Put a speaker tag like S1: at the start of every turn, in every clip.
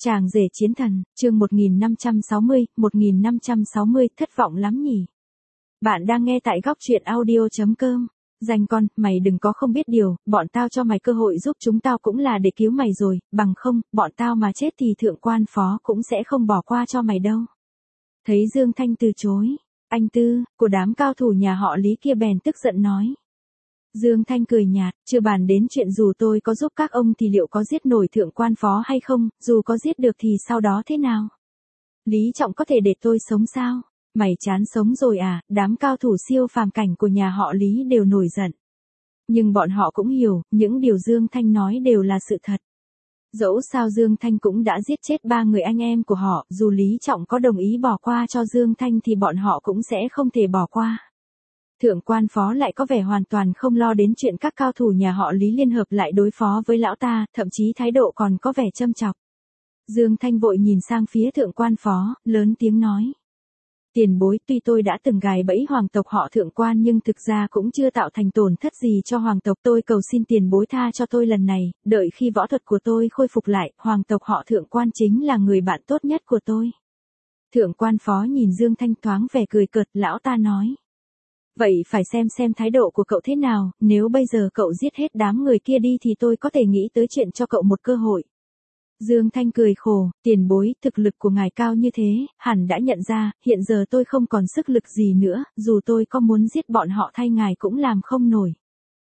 S1: Chàng rể chiến thần, chương 1560, thất vọng lắm nhỉ. Bạn đang nghe tại góc truyện audio.com. Dành con, mày đừng có không biết điều, bọn tao cho mày cơ hội giúp chúng tao cũng là để cứu mày rồi, bằng không, bọn tao mà chết thì thượng quan phó cũng sẽ không bỏ qua cho mày đâu. Thấy Dương Thanh từ chối, anh Tư, của đám cao thủ nhà họ Lý kia bèn tức giận nói. Dương Thanh cười nhạt, chưa bàn đến chuyện dù tôi có giúp các ông thì liệu có giết nổi thượng quan phó hay không, dù có giết được thì sau đó thế nào? Lý Trọng có thể để tôi sống sao? Mày chán sống rồi à? Đám cao thủ siêu phàm cảnh của nhà họ Lý đều nổi giận. Nhưng bọn họ cũng hiểu, những điều Dương Thanh nói đều là sự thật. Dẫu sao Dương Thanh cũng đã giết chết 3 người anh em của họ, dù Lý Trọng có đồng ý bỏ qua cho Dương Thanh thì bọn họ cũng sẽ không thể bỏ qua. Thượng quan phó lại có vẻ hoàn toàn không lo đến chuyện các cao thủ nhà họ Lý liên hợp lại đối phó với lão ta, thậm chí thái độ còn có vẻ châm chọc. Dương Thanh vội nhìn sang phía thượng quan phó, lớn tiếng nói. Tiền bối, tuy tôi đã từng gài bẫy hoàng tộc họ thượng quan nhưng thực ra cũng chưa tạo thành tổn thất gì cho hoàng tộc. Tôi cầu xin tiền bối tha cho tôi lần này, đợi khi võ thuật của tôi khôi phục lại, hoàng tộc họ thượng quan chính là người bạn tốt nhất của tôi. Thượng quan phó nhìn Dương Thanh thoáng vẻ cười cợt, lão ta nói. Vậy phải xem thái độ của cậu thế nào, nếu bây giờ cậu giết hết đám người kia đi thì tôi có thể nghĩ tới chuyện cho cậu một cơ hội. Dương Thanh cười khổ, tiền bối, thực lực của ngài cao như thế, hẳn đã nhận ra, hiện giờ tôi không còn sức lực gì nữa, dù tôi có muốn giết bọn họ thay ngài cũng làm không nổi.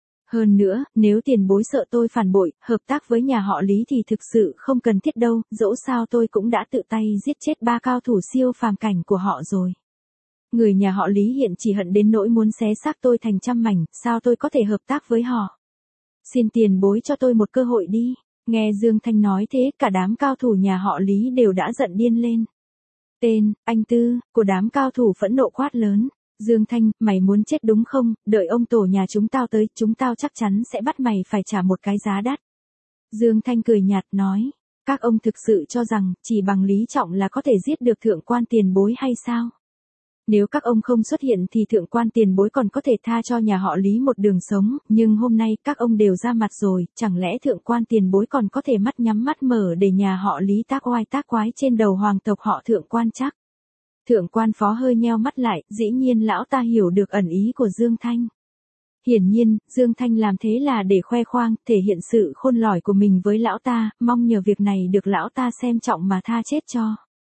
S1: Hơn nữa, nếu tiền bối sợ tôi phản bội, hợp tác với nhà họ Lý thì thực sự không cần thiết đâu, dẫu sao tôi cũng đã tự tay giết chết 3 cao thủ siêu phàm cảnh của họ rồi. Người nhà họ Lý hiện chỉ hận đến nỗi muốn xé xác tôi thành trăm mảnh, sao tôi có thể hợp tác với họ? Xin tiền bối cho tôi một cơ hội đi. Nghe Dương Thanh nói thế, cả đám cao thủ nhà họ Lý đều đã giận điên lên. Tên, anh Tư, của đám cao thủ phẫn nộ quát lớn. Dương Thanh, mày muốn chết đúng không? Đợi ông tổ nhà chúng tao tới, chúng tao chắc chắn sẽ bắt mày phải trả một cái giá đắt. Dương Thanh cười nhạt nói. Các ông thực sự cho rằng, chỉ bằng Lý Trọng là có thể giết được thượng quan tiền bối hay sao? Nếu các ông không xuất hiện thì thượng quan tiền bối còn có thể tha cho nhà họ Lý một đường sống, nhưng hôm nay các ông đều ra mặt rồi, chẳng lẽ thượng quan tiền bối còn có thể mắt nhắm mắt mở để nhà họ Lý tác oai tác quái trên đầu hoàng tộc họ thượng quan chắc? Thượng quan phó hơi nheo mắt lại, dĩ nhiên lão ta hiểu được ẩn ý của Dương Thanh. Hiển nhiên, Dương Thanh làm thế là để khoe khoang, thể hiện sự khôn lỏi của mình với lão ta, mong nhờ việc này được lão ta xem trọng mà tha chết cho.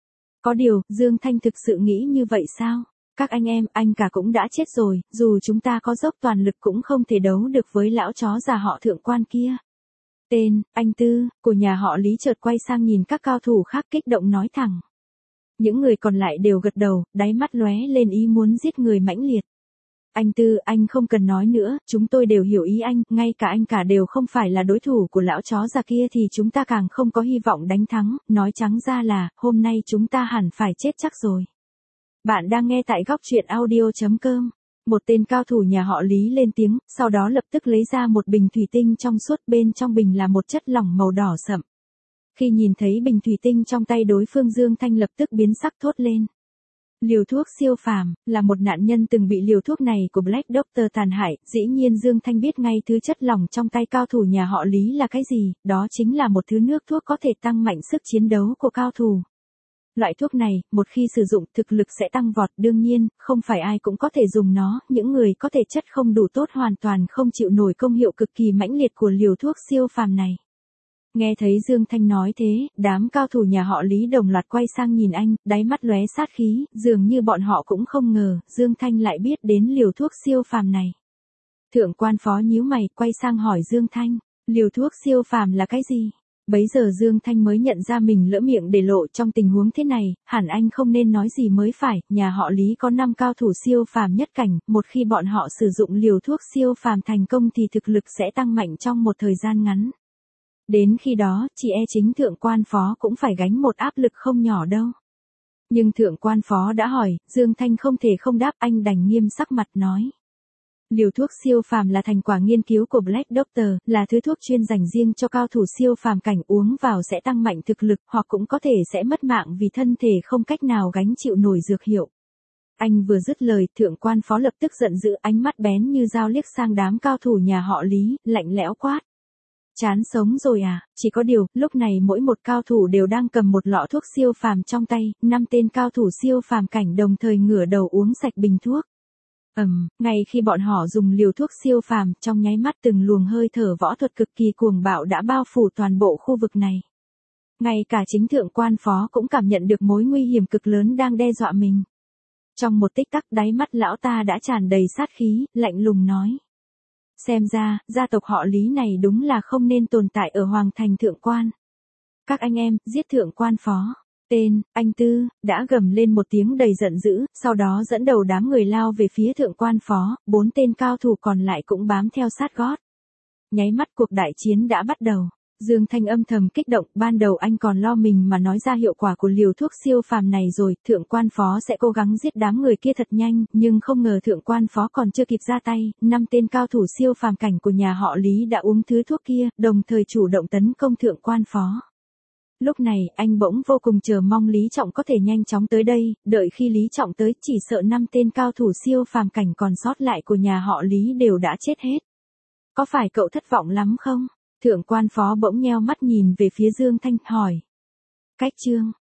S1: Có điều, Dương Thanh thực sự nghĩ như vậy sao? Các anh em, anh cả cũng đã chết rồi, dù chúng ta có dốc toàn lực cũng không thể đấu được với lão chó già họ thượng quan kia. Tên, anh Tư, của nhà họ Lý chợt quay sang nhìn các cao thủ khác kích động nói thẳng. Những người còn lại đều gật đầu, đáy mắt lóe lên ý muốn giết người mãnh liệt. Anh Tư, anh không cần nói nữa, chúng tôi đều hiểu ý anh, ngay cả anh cả đều không phải là đối thủ của lão chó già kia thì chúng ta càng không có hy vọng đánh thắng, nói trắng ra là, hôm nay chúng ta hẳn phải chết chắc rồi. Bạn đang nghe tại góc truyện audio.com. Một tên cao thủ nhà họ Lý lên tiếng, sau đó lập tức lấy ra một bình thủy tinh trong suốt, bên trong bình là một chất lỏng màu đỏ sậm. Khi nhìn thấy bình thủy tinh trong tay đối phương, Dương Thanh lập tức biến sắc thốt lên. Liều thuốc siêu phàm, là một nạn nhân từng bị liều thuốc này của Black Doctor tàn hại, dĩ nhiên Dương Thanh biết ngay thứ chất lỏng trong tay cao thủ nhà họ Lý là cái gì, đó chính là một thứ nước thuốc có thể tăng mạnh sức chiến đấu của cao thủ. Loại thuốc này, một khi sử dụng thực lực sẽ tăng vọt, đương nhiên, không phải ai cũng có thể dùng nó, những người có thể chất không đủ tốt hoàn toàn không chịu nổi công hiệu cực kỳ mãnh liệt của liều thuốc siêu phàm này. Nghe thấy Dương Thanh nói thế, đám cao thủ nhà họ Lý đồng loạt quay sang nhìn anh, đáy mắt lóe sát khí, dường như bọn họ cũng không ngờ, Dương Thanh lại biết đến liều thuốc siêu phàm này. Thượng quan phó nhíu mày, quay sang hỏi Dương Thanh, liều thuốc siêu phàm là cái gì? Bấy giờ Dương Thanh mới nhận ra mình lỡ miệng để lộ, trong tình huống thế này, hẳn anh không nên nói gì mới phải, nhà họ Lý có 5 cao thủ siêu phàm nhất cảnh, một khi bọn họ sử dụng liều thuốc siêu phàm thành công thì thực lực sẽ tăng mạnh trong một thời gian ngắn. Đến khi đó, chỉ e chính thượng quan phó cũng phải gánh một áp lực không nhỏ đâu. Nhưng thượng quan phó đã hỏi, Dương Thanh không thể không đáp, anh đành nghiêm sắc mặt nói. Liều thuốc siêu phàm là thành quả nghiên cứu của Black Doctor, là thứ thuốc chuyên dành riêng cho cao thủ siêu phàm cảnh, uống vào sẽ tăng mạnh thực lực, hoặc cũng có thể sẽ mất mạng vì thân thể không cách nào gánh chịu nổi dược hiệu. Anh vừa dứt lời, thượng quan phó lập tức giận dữ, ánh mắt bén như dao liếc sang đám cao thủ nhà họ Lý, lạnh lẽo quát. Chán sống rồi à, chỉ có điều, lúc này mỗi một cao thủ đều đang cầm một lọ thuốc siêu phàm trong tay, 5 tên cao thủ siêu phàm cảnh đồng thời ngửa đầu uống sạch bình thuốc. Ngay khi bọn họ dùng liều thuốc siêu phàm, trong nháy mắt từng luồng hơi thở võ thuật cực kỳ cuồng bạo đã bao phủ toàn bộ khu vực này. Ngay cả chính thượng quan phó cũng cảm nhận được mối nguy hiểm cực lớn đang đe dọa mình. Trong một tích tắc đáy mắt lão ta đã tràn đầy sát khí, lạnh lùng nói. Xem ra, gia tộc họ Lý này đúng là không nên tồn tại ở Hoàng thành thượng quan. Các anh em, giết thượng quan phó. Tên, anh Tư, đã gầm lên một tiếng đầy giận dữ, sau đó dẫn đầu đám người lao về phía thượng quan phó, 4 tên cao thủ còn lại cũng bám theo sát gót. Nháy mắt cuộc đại chiến đã bắt đầu. Dương Thanh âm thầm kích động, ban đầu anh còn lo mình mà nói ra hiệu quả của liều thuốc siêu phàm này rồi, thượng quan phó sẽ cố gắng giết đám người kia thật nhanh, nhưng không ngờ thượng quan phó còn chưa kịp ra tay, 5 tên cao thủ siêu phàm cảnh của nhà họ Lý đã uống thứ thuốc kia, đồng thời chủ động tấn công thượng quan phó. Lúc này, anh bỗng vô cùng chờ mong Lý Trọng có thể nhanh chóng tới đây, đợi khi Lý Trọng tới, chỉ sợ 5 tên cao thủ siêu phàm cảnh còn sót lại của nhà họ Lý đều đã chết hết. Có phải cậu thất vọng lắm không? Thượng quan phó bỗng nheo mắt nhìn về phía Dương Thanh, hỏi. Cách chương